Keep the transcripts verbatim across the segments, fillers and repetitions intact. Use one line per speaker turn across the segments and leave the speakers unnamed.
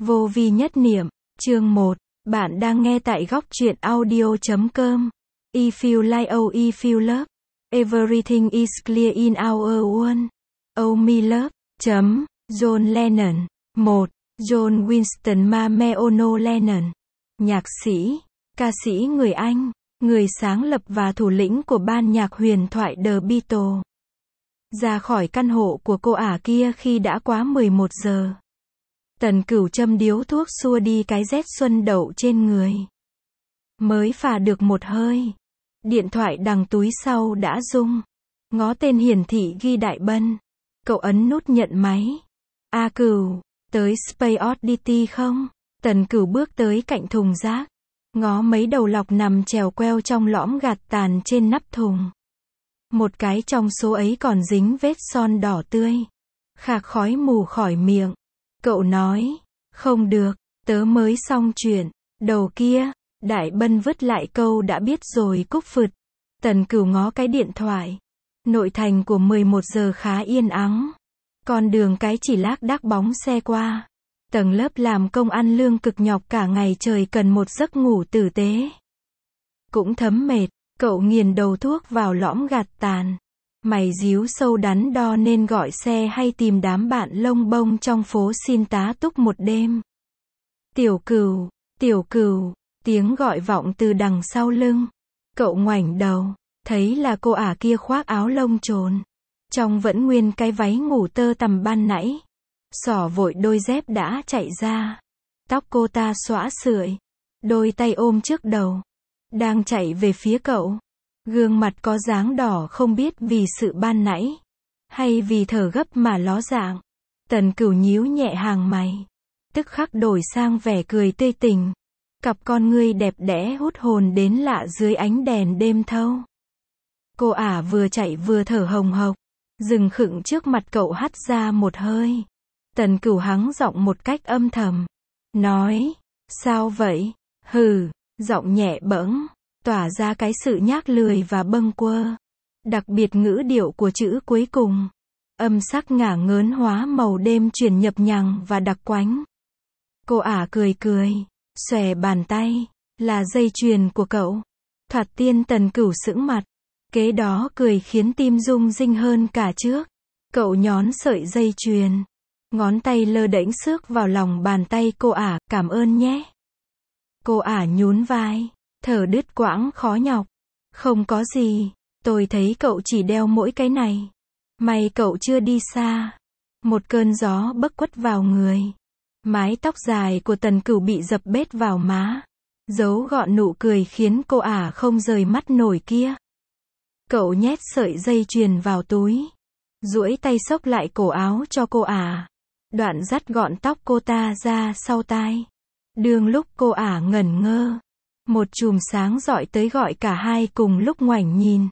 Vô vi nhất niệm, chương một. Bạn đang nghe tại góc truyện audio chấm com. If you like oh if you love, everything is clear in our world. Oh me love. Chấm. John Lennon. một. John Winston Mameono Lennon. Nhạc sĩ, ca sĩ người Anh, người sáng lập và thủ lĩnh của ban nhạc huyền thoại The Beatles. Ra khỏi căn hộ của cô ả kia khi đã quá mười một giờ. Tần Cửu châm điếu thuốc xua đi cái rét xuân đậu trên người. Mới phà được một hơi. Điện thoại đằng túi sau đã rung. Ngó tên hiển thị ghi Đại Bân. Cậu ấn nút nhận máy. A Cửu, tới Space Oddity không? Tần Cửu bước tới cạnh thùng rác. Ngó mấy đầu lọc nằm chèo queo trong lõm gạt tàn trên nắp thùng. Một cái trong số ấy còn dính vết son đỏ tươi. Khạc khói mù khỏi miệng. Cậu nói, không được, tớ mới xong chuyện. Đầu kia, Đại Bân vứt lại câu đã biết rồi cúp phượt. Tần Cửu ngó cái điện thoại. Nội thành của mười một giờ khá yên ắng. Con đường cái chỉ lác đác bóng xe qua. Tầng lớp làm công ăn lương cực nhọc cả ngày trời cần một giấc ngủ tử tế. Cũng thấm mệt, cậu nghiền đầu thuốc vào lõm gạt tàn. Mày díu sâu đắn đo nên gọi xe hay tìm đám bạn lông bông trong phố xin tá túc một đêm. Tiểu Cửu, Tiểu Cửu, tiếng gọi vọng từ đằng sau lưng. Cậu ngoảnh đầu, thấy là cô ả kia khoác áo lông trồn. Trong vẫn nguyên cái váy ngủ tơ tằm ban nãy. Xỏ vội đôi dép đã chạy ra. Tóc cô ta xõa sưởi. Đôi tay ôm trước đầu. Đang chạy về phía cậu. Gương mặt có dáng đỏ không biết vì sự ban nãy. Hay vì thở gấp mà ló dạng. Tần Cửu nhíu nhẹ hàng mày. Tức khắc đổi sang vẻ cười tươi tỉnh. Cặp con ngươi đẹp đẽ hút hồn đến lạ dưới ánh đèn đêm thâu. Cô ả vừa chạy vừa thở hồng hộc. Dừng khựng trước mặt cậu hắt ra một hơi. Tần Cửu hắng giọng một cách âm thầm. Nói, sao vậy? Hừ, giọng nhẹ bẫng, tỏa ra cái sự nhác lười và bâng quơ. Đặc biệt ngữ điệu của chữ cuối cùng. Âm sắc ngả ngớn hóa màu đêm chuyển nhập nhằng và đặc quánh. Cô ả cười cười, xòe bàn tay, là dây chuyền của cậu. Thoạt tiên Tần Cửu sững mặt. Kế đó cười khiến tim rung rinh hơn cả trước. Cậu nhón sợi dây chuyền. Ngón tay lơ đễnh xước vào lòng bàn tay cô ả, cảm ơn nhé. Cô ả nhún vai, thở đứt quãng khó nhọc. Không có gì, tôi thấy cậu chỉ đeo mỗi cái này. May cậu chưa đi xa. Một cơn gió bấc quất vào người. Mái tóc dài của Tần Cửu bị dập bết vào má. Giấu gọn nụ cười khiến cô ả không rời mắt nổi kia. Cậu nhét sợi dây chuyền vào túi. Duỗi tay xốc lại cổ áo cho cô ả. Đoạn dắt gọn tóc cô ta ra sau tai. Đương lúc cô ả ngẩn ngơ. Một chùm sáng rọi tới gọi cả hai cùng lúc ngoảnh nhìn.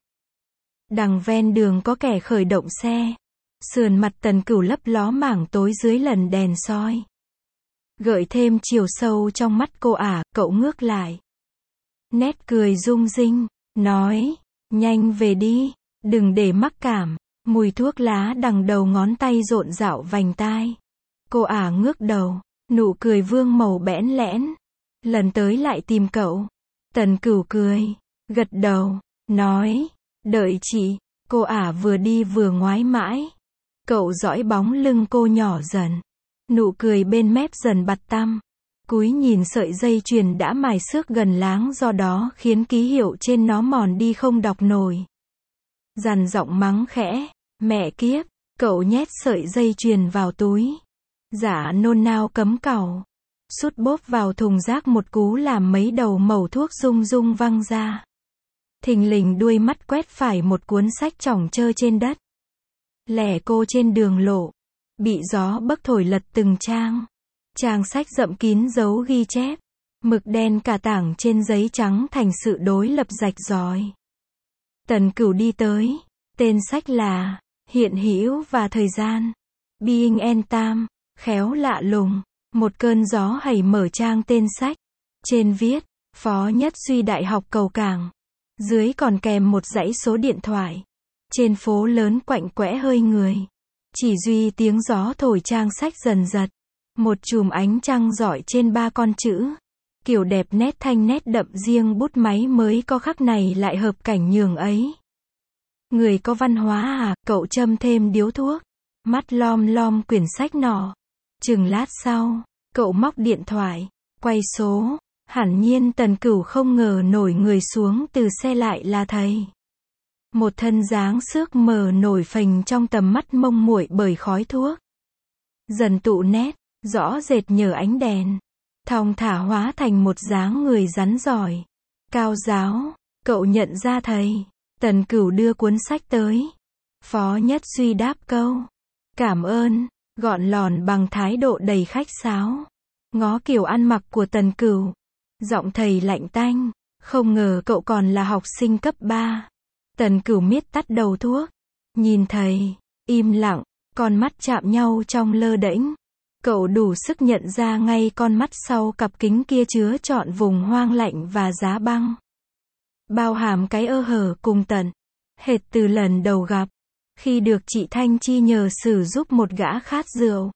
Đằng ven đường có kẻ khởi động xe. Sườn mặt Tần Cửu lấp ló mảng tối dưới lần đèn soi. Gợi thêm chiều sâu trong mắt cô ả, cậu ngước lại. Nét cười rung rinh, nói, nhanh về đi, đừng để mắc cảm. Mùi thuốc lá đằng đầu ngón tay rộn rạo vành tai. Cô ả ngước đầu, nụ cười vương màu bẽn lẽn. Lần tới lại tìm cậu. Tần Cửu cười, gật đầu, nói, đợi chị. Cô ả vừa đi vừa ngoái mãi. Cậu dõi bóng lưng cô nhỏ dần. Nụ cười bên mép dần bặt tăm. Cúi nhìn sợi dây chuyền đã mài xước gần láng do đó khiến ký hiệu trên nó mòn đi không đọc nổi. Dằn giọng mắng khẽ, mẹ kiếp, cậu nhét sợi dây chuyền vào túi. Giả nôn nao cấm càu. Sút bốp vào thùng rác một cú làm mấy đầu mẩu thuốc rung rung văng ra. Thình lình đuôi mắt quét phải một cuốn sách chỏng chơ trên đất. Lẻ cô trên đường lộ. Bị gió bấc thổi lật từng trang. Trang sách rậm kín dấu ghi chép. Mực đen cả tảng trên giấy trắng thành sự đối lập rạch ròi. Tần Cửu đi tới. Tên sách là Hiện hữu và thời gian. Being and Time. Khéo lạ lùng. Một cơn gió hầy mở trang tên sách. Trên viết, Phó Nhất Duy Đại học Cầu Cảng. Dưới còn kèm một dãy số điện thoại. Trên phố lớn quạnh quẽ hơi người. Chỉ duy tiếng gió thổi trang sách dần giật. Một chùm ánh trăng rọi trên ba con chữ. Kiểu đẹp nét thanh nét đậm riêng bút máy mới có khắc này lại hợp cảnh nhường ấy. Người có văn hóa à, cậu châm thêm điếu thuốc. Mắt lom lom quyển sách nọ. Chừng lát sau, cậu móc điện thoại, quay số. Hẳn nhiên Tần Cửu không ngờ nổi người xuống từ xe lại là thầy. Một thân dáng xước mờ nổi phềnh trong tầm mắt mông muội bởi khói thuốc. Dần tụ nét, rõ rệt nhờ ánh đèn. Thong thả hóa thành một dáng người rắn giỏi. Cao giáo, cậu nhận ra thầy. Tần Cửu đưa cuốn sách tới. Phó Nhất Duy đáp câu. Cảm ơn, gọn lòn bằng thái độ đầy khách sáo. Ngó kiểu ăn mặc của Tần Cửu. Giọng thầy lạnh tanh. Không ngờ cậu còn là học sinh cấp ba. Tần Cửu miết tắt đầu thuốc. Nhìn thầy, im lặng, con mắt chạm nhau trong lơ đễnh. Cậu đủ sức nhận ra ngay con mắt sau cặp kính kia chứa trọn vùng hoang lạnh và giá băng. Bao hàm cái ơ hở cùng tận. Hệt từ lần đầu gặp. Khi được chị Thanh Chi nhờ xử giúp một gã khát rượu.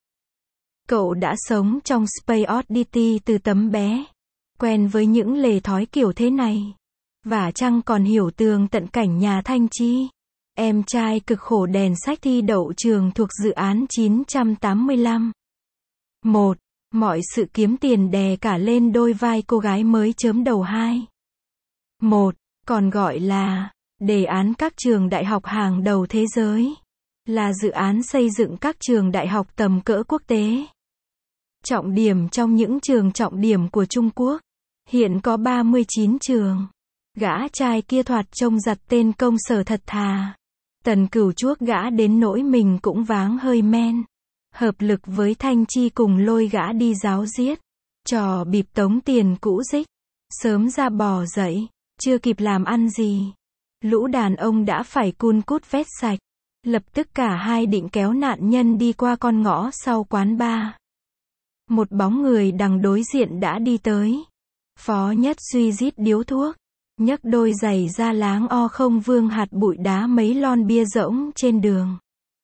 Cậu đã sống trong Space Oddity từ tấm bé. Quen với những lề thói kiểu thế này. Và chăng còn hiểu tường tận cảnh nhà Thanh Chi. Em trai cực khổ đèn sách thi đậu trường thuộc dự án chín trăm tám mươi lăm. một. Mọi sự kiếm tiền đè cả lên đôi vai cô gái mới chớm đầu hai. một. Còn gọi là đề án các trường đại học hàng đầu thế giới. Là dự án xây dựng các trường đại học tầm cỡ quốc tế. Trọng điểm trong những trường trọng điểm của Trung Quốc. Hiện có ba mươi chín trường. Gã trai kia thoạt trông giặt tên công sở thật thà. Tần Cửu chuốc gã đến nỗi mình cũng váng hơi men. Hợp lực với Thanh Chi cùng lôi gã đi giáo giết. Trò bịp tống tiền cũ dích. Sớm ra bò dậy. Chưa kịp làm ăn gì. Lũ đàn ông đã phải cun cút vét sạch. Lập tức cả hai định kéo nạn nhân đi qua con ngõ sau quán bar. Một bóng người đằng đối diện đã đi tới. Phó Nhất Duy rít điếu thuốc. Nhấc đôi giày da láng o không vương hạt bụi đá mấy lon bia rỗng trên đường.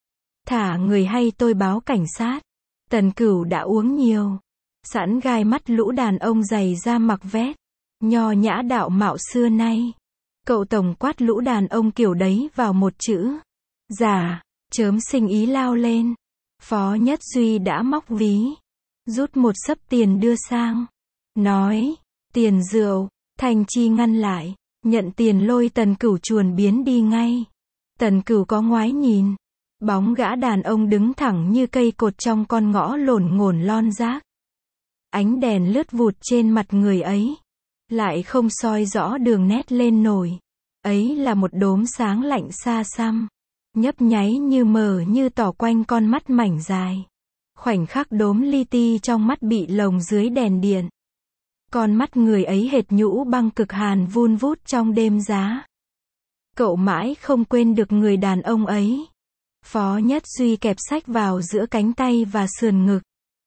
Thả người hay tôi báo cảnh sát. Tần Cửu đã uống nhiều. Sẵn gai mắt lũ đàn ông giày da mặc vét. Nho nhã đạo mạo xưa nay. Cậu tổng quát lũ đàn ông kiểu đấy vào một chữ. Giả, chớm sinh ý lao lên. Phó Nhất Duy đã móc ví. Rút một xấp tiền đưa sang. Nói, tiền rượu. Thanh Chi ngăn lại. Nhận tiền lôi Tần Cửu chuồn biến đi ngay. Tần Cửu có ngoái nhìn. Bóng gã đàn ông đứng thẳng như cây cột trong con ngõ lổn ngổn lon rác. Ánh đèn lướt vụt trên mặt người ấy. Lại không soi rõ đường nét lên nổi. Ấy là một đốm sáng lạnh xa xăm. Nhấp nháy như mờ như tỏ quanh con mắt mảnh dài. Khoảnh khắc đốm li ti trong mắt bị lồng dưới đèn điện. Con mắt người ấy hệt nhũ băng cực hàn vun vút trong đêm giá. Cậu mãi không quên được người đàn ông ấy. Phó Nhất Duy kẹp sách vào giữa cánh tay và sườn ngực.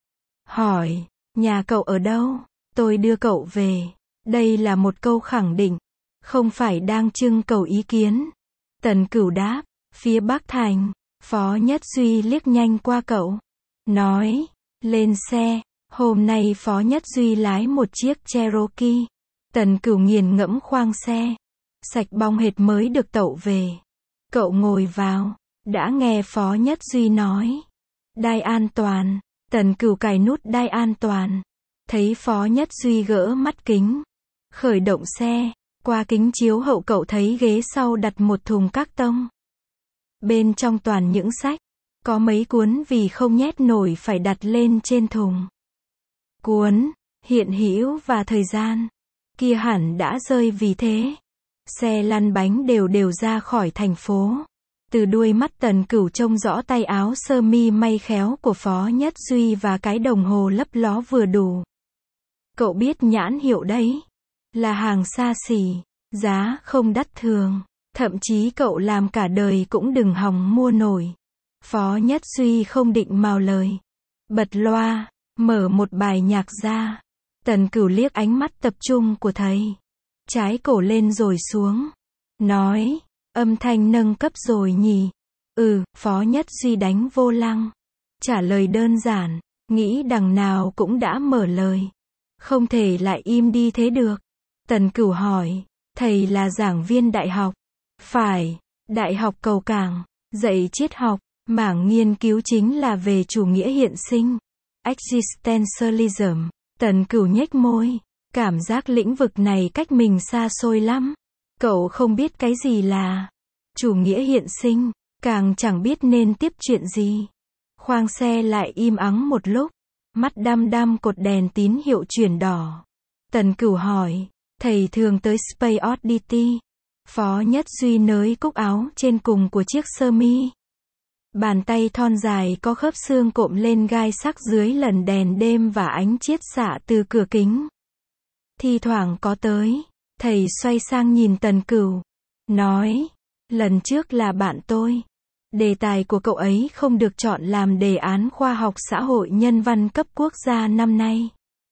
Hỏi, nhà cậu ở đâu? Tôi đưa cậu về. Đây là một câu khẳng định. Không phải đang trưng cầu ý kiến. Tần Cửu đáp, phía Bắc Thành. Phó Nhất Duy liếc nhanh qua cậu. Nói, lên xe. Hôm nay Phó Nhất Duy lái một chiếc Cherokee. Tần Cửu nghiền ngẫm khoang xe. Sạch bong hệt mới được tậu về. Cậu ngồi vào. Đã nghe Phó Nhất Duy nói. Đai an toàn. Tần Cửu cài nút đai an toàn. Thấy Phó Nhất Duy gỡ mắt kính. Khởi động xe. Qua kính chiếu hậu cậu thấy ghế sau đặt một thùng các tông. Bên trong toàn những sách. Có mấy cuốn vì không nhét nổi phải đặt lên trên thùng. Cuốn, hiện hữu và thời gian. Kia hẳn đã rơi vì thế. Xe lăn bánh đều đều ra khỏi thành phố. Từ đuôi mắt Tần Cửu trông rõ tay áo sơ mi may khéo của Phó Nhất Duy và cái đồng hồ lấp ló vừa đủ. Cậu biết nhãn hiệu đấy. Là hàng xa xỉ. Giá không đắt thường. Thậm chí cậu làm cả đời cũng đừng hòng mua nổi. Phó Nhất Duy không định mào lời. Bật loa. Mở một bài nhạc ra. Tần Cửu liếc ánh mắt tập trung của thầy. Trái cổ lên rồi xuống. Nói, âm thanh nâng cấp rồi nhỉ? Ừ, Phó Nhất Duy đánh vô lăng. Trả lời đơn giản. nghĩ đằng nào cũng đã mở lời. Không thể lại im đi thế được. Tần Cửu hỏi, thầy là giảng viên đại học. Phải, Đại học Cầu Cảng, dạy triết học, mảng nghiên cứu chính là về chủ nghĩa hiện sinh. Existentialism. Tần Cửu nhếch môi, cảm giác lĩnh vực này cách mình xa xôi lắm. Cậu không biết cái gì là chủ nghĩa hiện sinh, càng chẳng biết nên tiếp chuyện gì. Khoang xe lại im ắng một lúc, mắt đăm đăm cột đèn tín hiệu chuyển đỏ. Tần Cửu hỏi, thầy thường tới Space Oddity. Phó Nhất Duy nới cúc áo trên cùng của chiếc sơ mi. Bàn tay thon dài có khớp xương cộm lên gai sắc dưới lần đèn đêm và ánh chiết xạ từ cửa kính. Thi thoảng có tới. Thầy xoay sang nhìn Tần Cửu, nói, lần trước là bạn tôi. Đề tài của cậu ấy không được chọn làm đề án khoa học xã hội nhân văn cấp quốc gia năm nay.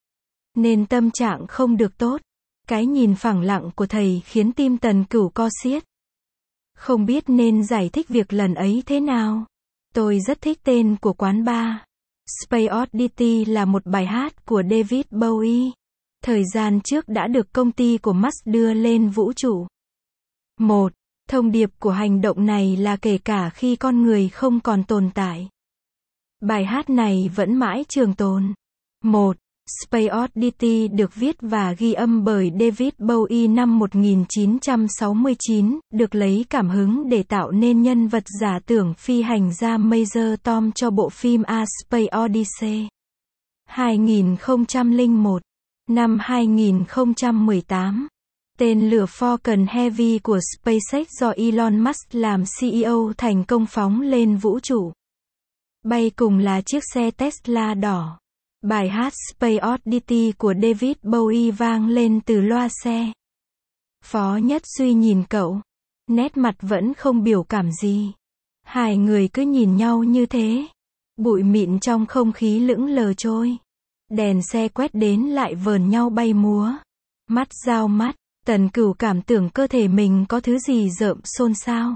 Nên tâm trạng không được tốt. Cái nhìn phẳng lặng của thầy khiến tim Tần Cửu co xiết. Không biết nên giải thích việc lần ấy thế nào. Tôi rất thích tên của quán bar. Space Oddity là một bài hát của David Bowie. Thời gian trước đã được công ty của Musk đưa lên vũ trụ. Một. Thông điệp của hành động này là kể cả khi con người không còn tồn tại, bài hát này vẫn mãi trường tồn. Một. Space Oddity được viết và ghi âm bởi David Bowie năm một nghìn chín trăm sáu mươi chín, được lấy cảm hứng để tạo nên nhân vật giả tưởng phi hành gia Major Tom cho bộ phim A Space Odyssey. hai nghìn không trăm lẻ một. Năm hai nghìn không trăm mười tám, tên lửa Falcon Heavy của SpaceX do Elon Musk làm xê e ô thành công phóng lên vũ trụ. Bay cùng là chiếc xe Tesla đỏ. Bài hát Space Oddity của David Bowie vang lên từ loa xe. Phó Nhất Duy nhìn cậu, nét mặt vẫn không biểu cảm gì. Hai người cứ nhìn nhau như thế. Bụi mịn trong không khí lững lờ trôi. Đèn xe quét đến lại vờn nhau bay múa. Mắt giao mắt, Tần Cửu cảm tưởng cơ thể mình có thứ gì rợm xôn xao.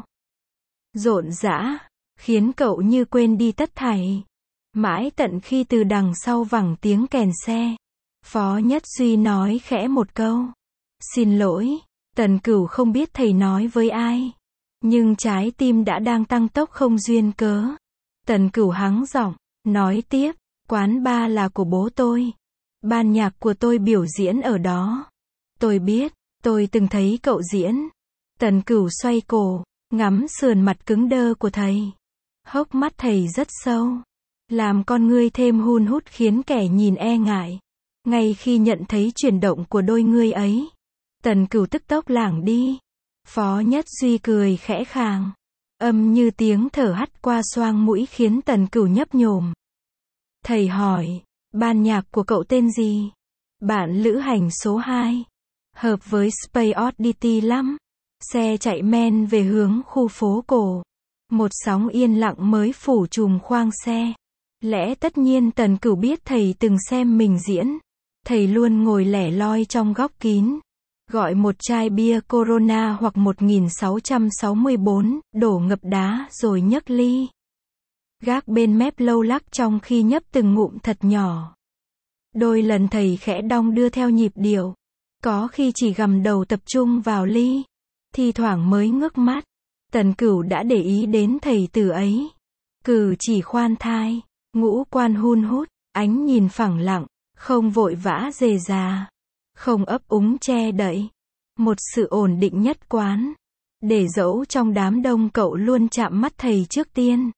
Rộn rã, khiến cậu như quên đi tất thảy. Mãi tận khi từ đằng sau vẳng tiếng kèn xe, Phó Nhất Duy nói khẽ một câu. Xin lỗi. Tần Cửu không biết thầy nói với ai. Nhưng trái tim đã đang tăng tốc không duyên cớ. Tần Cửu hắng giọng, nói tiếp. Quán bar là của bố tôi. Ban nhạc của tôi biểu diễn ở đó. Tôi biết, tôi từng thấy cậu diễn. Tần Cửu xoay cổ, ngắm sườn mặt cứng đơ của thầy. Hốc mắt thầy rất sâu, làm con ngươi thêm hun hút khiến kẻ nhìn e ngại. Ngay khi nhận thấy chuyển động của đôi ngươi ấy, Tần Cửu tức tốc lảng đi. Phó Nhất Duy cười khẽ khàng, âm như tiếng thở hắt qua xoang mũi khiến Tần Cửu nhấp nhổm. Thầy hỏi, ban nhạc của cậu tên gì? Bạn lữ hành số hai. Hợp với Space Oddity lắm. Xe chạy men về hướng khu phố cổ. Một sóng yên lặng mới phủ trùm khoang xe. Lẽ tất nhiên Tần Cửu biết thầy từng xem mình diễn. Thầy luôn ngồi lẻ loi trong góc kín. Gọi một chai bia Corona hoặc một nghìn sáu trăm sáu mươi bốn, đổ ngập đá rồi nhấc ly. Gác bên mép lâu lắc trong khi nhấp từng ngụm thật nhỏ. Đôi lần thầy khẽ đong đưa theo nhịp điệu. Có khi chỉ gằm đầu tập trung vào ly. Thi thoảng mới ngước mắt. Tần Cửu đã để ý đến thầy từ ấy. Cử chỉ khoan thai, ngũ quan hun hút, ánh nhìn phẳng lặng, không vội vã rề rà, không ấp úng che đậy. Một sự ổn định nhất quán. Để dẫu trong đám đông cậu luôn chạm mắt thầy trước tiên.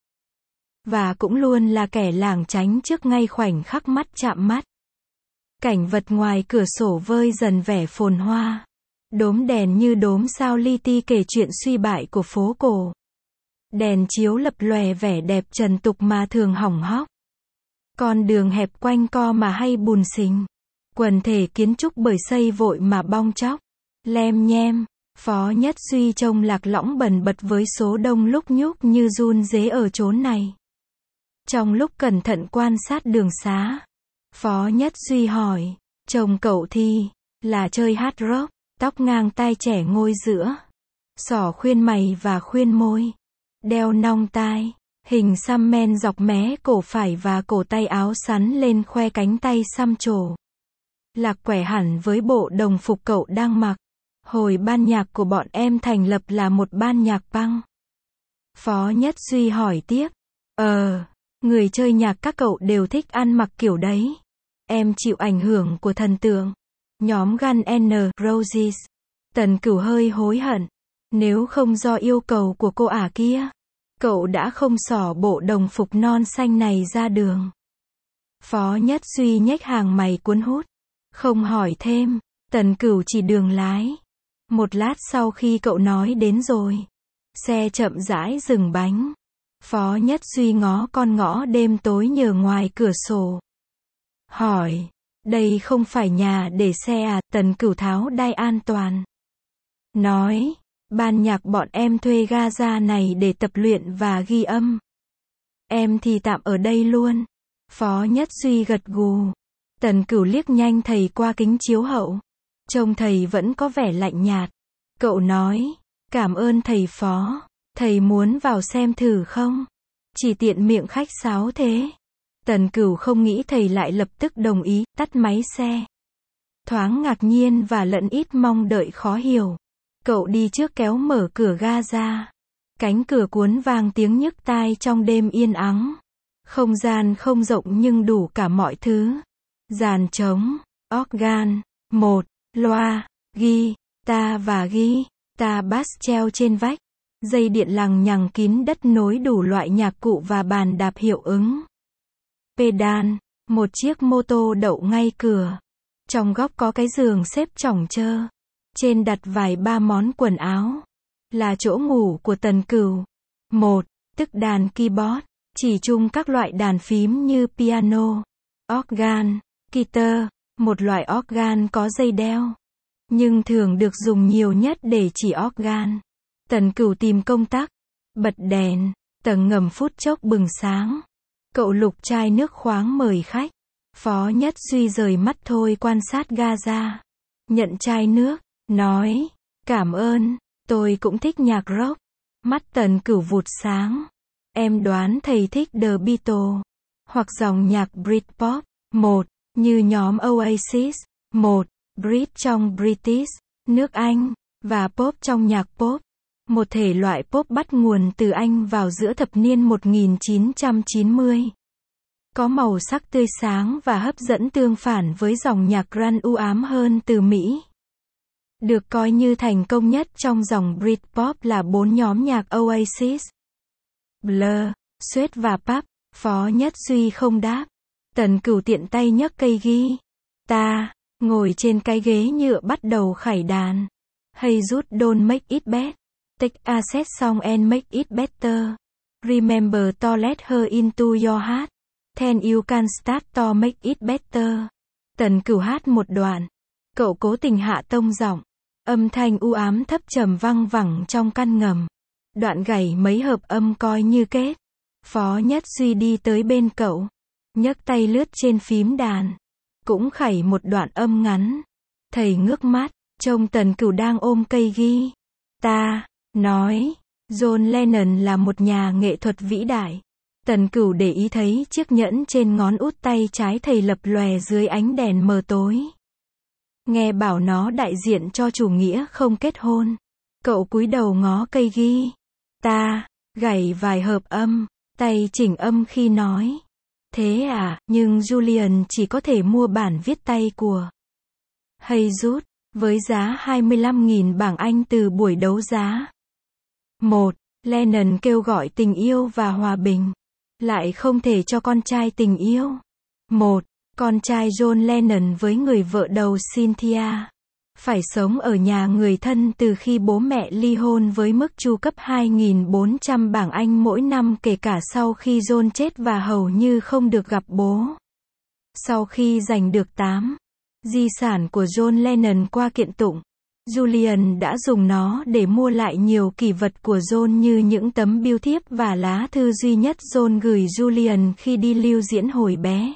Và cũng luôn là kẻ lảng tránh trước ngay khoảnh khắc mắt chạm mắt. Cảnh vật ngoài cửa sổ vơi dần vẻ phồn hoa. Đốm đèn như đốm sao li ti kể chuyện suy bại của phố cổ. Đèn chiếu lập lòe vẻ đẹp trần tục mà thường hỏng hóc. Con đường hẹp quanh co mà hay bùn xình. Quần thể kiến trúc bởi xây vội mà bong tróc. Lem nhem. Phó Nhất Duy trông lạc lõng bần bật với số đông lúc nhúc như run rế ở chốn này. Trong lúc cẩn thận quan sát đường xá, Phó Nhất Duy hỏi, chồng cậu thì là chơi hard rock, tóc ngang tai trẻ ngôi giữa, xỏ khuyên mày và khuyên môi, đeo nong tai, Hình xăm men dọc mé cổ phải và cổ tay áo sắn lên khoe cánh tay xăm trổ. Lạc quẻ hẳn với bộ đồng phục cậu đang mặc. Hồi ban nhạc của bọn em thành lập là một ban nhạc punk. Phó Nhất Duy hỏi tiếp. Ờ, người chơi nhạc các cậu đều thích ăn mặc kiểu đấy. Em chịu ảnh hưởng của thần tượng. Nhóm Guns N' Roses. Tần Cửu hơi hối hận. Nếu không do yêu cầu của cô ả kia, cậu đã không xỏ bộ đồng phục non xanh này ra đường. Phó Nhất Duy nhếch hàng mày cuốn hút. Không hỏi thêm. Tần Cửu chỉ đường lái. Một lát sau khi cậu nói đến rồi, xe chậm rãi dừng bánh. Phó Nhất Duy ngó con ngõ đêm tối nhờ ngoài cửa sổ. Hỏi, đây không phải nhà để xe à? Tần Cửu tháo đai an toàn. Nói, ban nhạc bọn em thuê ga-ra này để tập luyện và ghi âm. Em thì tạm ở đây luôn. Phó Nhất Duy gật gù. Tần Cửu liếc nhanh thầy qua kính chiếu hậu. Trông thầy vẫn có vẻ lạnh nhạt. Cậu nói, cảm ơn thầy Phó. Thầy muốn vào xem thử không? Chỉ tiện miệng khách sáo thế. Tần Cửu không nghĩ thầy lại lập tức đồng ý, tắt máy xe. Thoáng ngạc nhiên và lẫn ít mong đợi khó hiểu. Cậu đi trước kéo mở cửa ga ra. Cánh cửa cuốn vang tiếng nhức tai trong đêm yên ắng. Không gian không rộng nhưng đủ cả mọi thứ. Dàn trống, organ, một, loa, guitar và guitar bass treo trên vách. Dây điện lằng nhằng kín đất nối đủ loại nhạc cụ và bàn đạp hiệu ứng. Pedal, một chiếc mô tô đậu ngay cửa. Trong góc có cái giường xếp chỏng chơ. Trên đặt vài ba món quần áo. Là chỗ ngủ của Tần Cửu. Một, tức đàn keyboard. Chỉ chung các loại đàn phím như piano, organ, guitar. Một loại organ có dây đeo. Nhưng thường được dùng nhiều nhất để chỉ organ. Tần Cửu tìm công tắc. Bật đèn. Tầng ngầm phút chốc bừng sáng. Cậu lục chai nước khoáng mời khách. Phó Nhất Duy rời mắt thôi quan sát ga ra. Nhận chai nước. Nói. Cảm ơn. Tôi cũng thích nhạc rock. Mắt Tần Cửu vụt sáng. Em đoán thầy thích The Beatles. Hoặc dòng nhạc Britpop. Một. Như nhóm Oasis. Một. Brit trong British, nước Anh. Và pop trong nhạc pop. Một thể loại pop bắt nguồn từ Anh vào giữa thập niên một nghìn chín trăm chín mươi. Có màu sắc tươi sáng và hấp dẫn tương phản với dòng nhạc grunge u ám hơn từ Mỹ. Được coi như thành công nhất trong dòng Britpop là bốn nhóm nhạc Oasis, Blur, Sweat và Pap. Phó Nhất Duy không đáp. Tần Cửu tiện tay nhấc cây guitar, ngồi trên cái ghế nhựa bắt đầu khải đàn. Hey Jude don't make it bad. Take a sad song and make it better. Remember to let her into your heart. Then you can start to make it better. Tần Cửu hát một đoạn. Cậu cố tình hạ tông giọng. Âm thanh u ám thấp trầm văng vẳng trong căn ngầm. Đoạn gảy mấy hợp âm coi như kết. Phó Nhất Duy đi tới bên cậu. Nhấc tay lướt trên phím đàn. Cũng khảy một đoạn âm ngắn. Thầy ngước mắt. Trông Tần Cửu đang ôm cây guitar. Nói. John Lennon là một nhà nghệ thuật vĩ đại. Tần Cửu để ý thấy chiếc nhẫn trên ngón út tay trái thầy lập lòe dưới ánh đèn mờ tối. Nghe bảo nó đại diện cho chủ nghĩa không kết hôn. Cậu cúi đầu ngó cây guitar, gảy vài hợp âm, tay chỉnh âm khi nói. Thế à, nhưng Julian chỉ có thể mua bản viết tay của Hey Jude, với giá hai mươi lăm nghìn bảng Anh từ buổi đấu giá. Một. Lennon kêu gọi tình yêu và hòa bình. Lại không thể cho con trai tình yêu. Một. Con trai John Lennon với người vợ đầu Cynthia. Phải sống ở nhà người thân từ khi bố mẹ ly hôn với mức chu cấp hai nghìn bốn trăm bảng Anh mỗi năm kể cả sau khi John chết và hầu như không được gặp bố. Sau khi giành được tám di sản của John Lennon qua kiện tụng, Julian đã dùng nó để mua lại nhiều kỷ vật của John như những tấm bưu thiếp và lá thư duy nhất John gửi Julian khi đi lưu diễn hồi bé.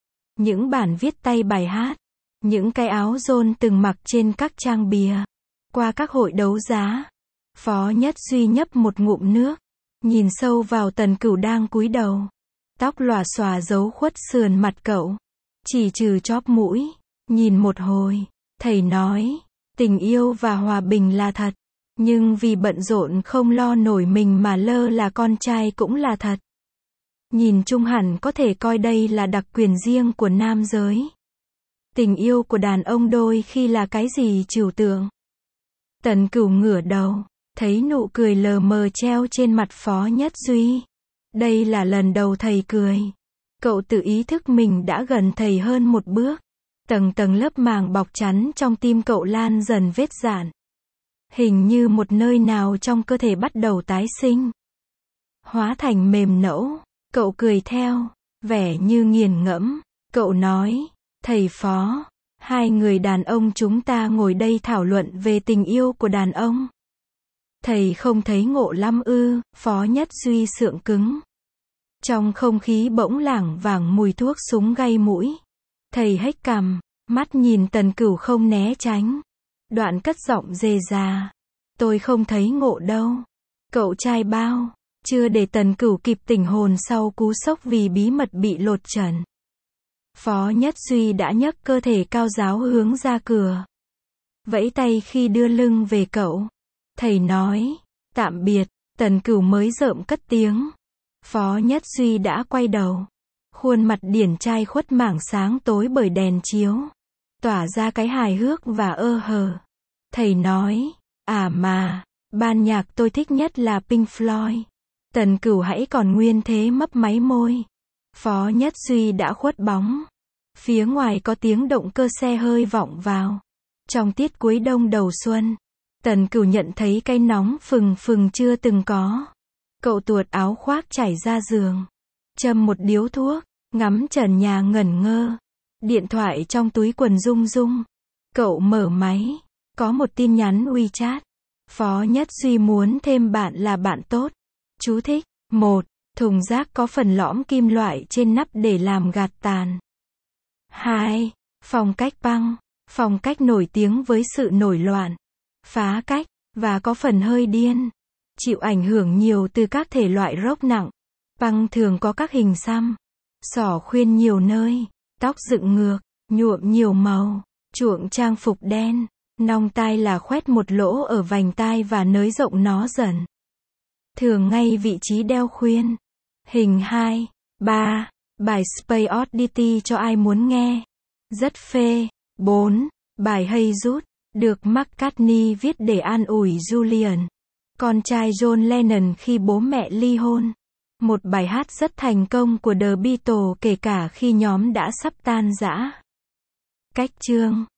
Những bản viết tay bài hát. Những cái áo John từng mặc trên các trang bìa. Qua các hội đấu giá. Phó Nhất Duy nhấp một ngụm nước. Nhìn sâu vào Tần Cửu đang cúi đầu. Tóc lòa xòa giấu khuất sườn mặt cậu. Chỉ trừ chóp mũi. Nhìn một hồi. Thầy nói. Tình yêu và hòa bình là thật. Nhưng vì bận rộn không lo nổi mình mà lơ là con trai cũng là thật. Nhìn chung hẳn có thể coi đây là đặc quyền riêng của nam giới. Tình yêu của đàn ông đôi khi là cái gì trừu tượng. Tần Cửu ngửa đầu. Thấy nụ cười lờ mờ treo trên mặt Phó Nhất Duy. Đây là lần đầu thầy cười. Cậu tự ý thức mình đã gần thầy hơn một bước. Tầng tầng lớp màng bọc chắn trong tim cậu lan dần vết rạn. Hình như một nơi nào trong cơ thể bắt đầu tái sinh. Hóa thành mềm nẫu. Cậu cười theo. Vẻ như nghiền ngẫm. Cậu nói. Thầy Phó. Hai người đàn ông chúng ta ngồi đây thảo luận về tình yêu của đàn ông. Thầy không thấy ngộ lắm ư? Phó Nhất Duy sượng cứng. Trong không khí bỗng lảng vảng mùi thuốc súng gây mũi. Thầy hếch cằm. Mắt nhìn Tần Cửu không né tránh. Đoạn cất giọng rề rà. Tôi không thấy ngộ đâu. Cậu trai bao. Chưa để Tần Cửu kịp tỉnh hồn sau cú sốc vì bí mật bị lột trần. Phó Nhất Duy đã nhấc cơ thể cao ráo hướng ra cửa. Vẫy tay khi đưa lưng về cậu. Thầy nói. Tạm biệt. Tần Cửu mới rợm cất tiếng. Phó Nhất Duy đã quay đầu. Khuôn mặt điển trai khuất mảng sáng tối bởi đèn chiếu. Tỏa ra cái hài hước và ơ hờ. Thầy nói. À mà. Ban nhạc tôi thích nhất là Pink Floyd. Tần Cửu hãy còn nguyên thế mấp máy môi. Phó Nhất Duy đã khuất bóng. Phía ngoài có tiếng động cơ xe hơi vọng vào. Trong tiết cuối đông đầu xuân. Tần Cửu nhận thấy cái nóng phừng phừng chưa từng có. Cậu tuột áo khoác chảy ra giường. Châm một điếu thuốc. Ngắm trần nhà ngẩn ngơ. Điện thoại trong túi quần rung rung. Cậu mở máy. Có một tin nhắn WeChat. Phó Nhất Duy muốn thêm bạn là bạn tốt. Chú thích. một. Thùng rác có phần lõm kim loại trên nắp để làm gạt tàn. hai. Phong cách punk. Phong cách nổi tiếng với sự nổi loạn, phá cách, và có phần hơi điên. Chịu ảnh hưởng nhiều từ các thể loại rock nặng. Punk thường có các hình xăm. Xỏ khuyên nhiều nơi. Tóc dựng ngược. Nhuộm nhiều màu. Chuộng trang phục đen. Nong tai là khoét một lỗ ở vành tai và nới rộng nó dần. Thường ngay vị trí đeo khuyên. Hình hai. ba. Bài Space Oddity cho ai muốn nghe. Rất phê. bốn. Bài Hey Jude. Được McCartney viết để an ủi Julian, con trai John Lennon khi bố mẹ ly hôn. Một bài hát rất thành công của The Beatles kể cả khi nhóm đã sắp tan rã. Cách chương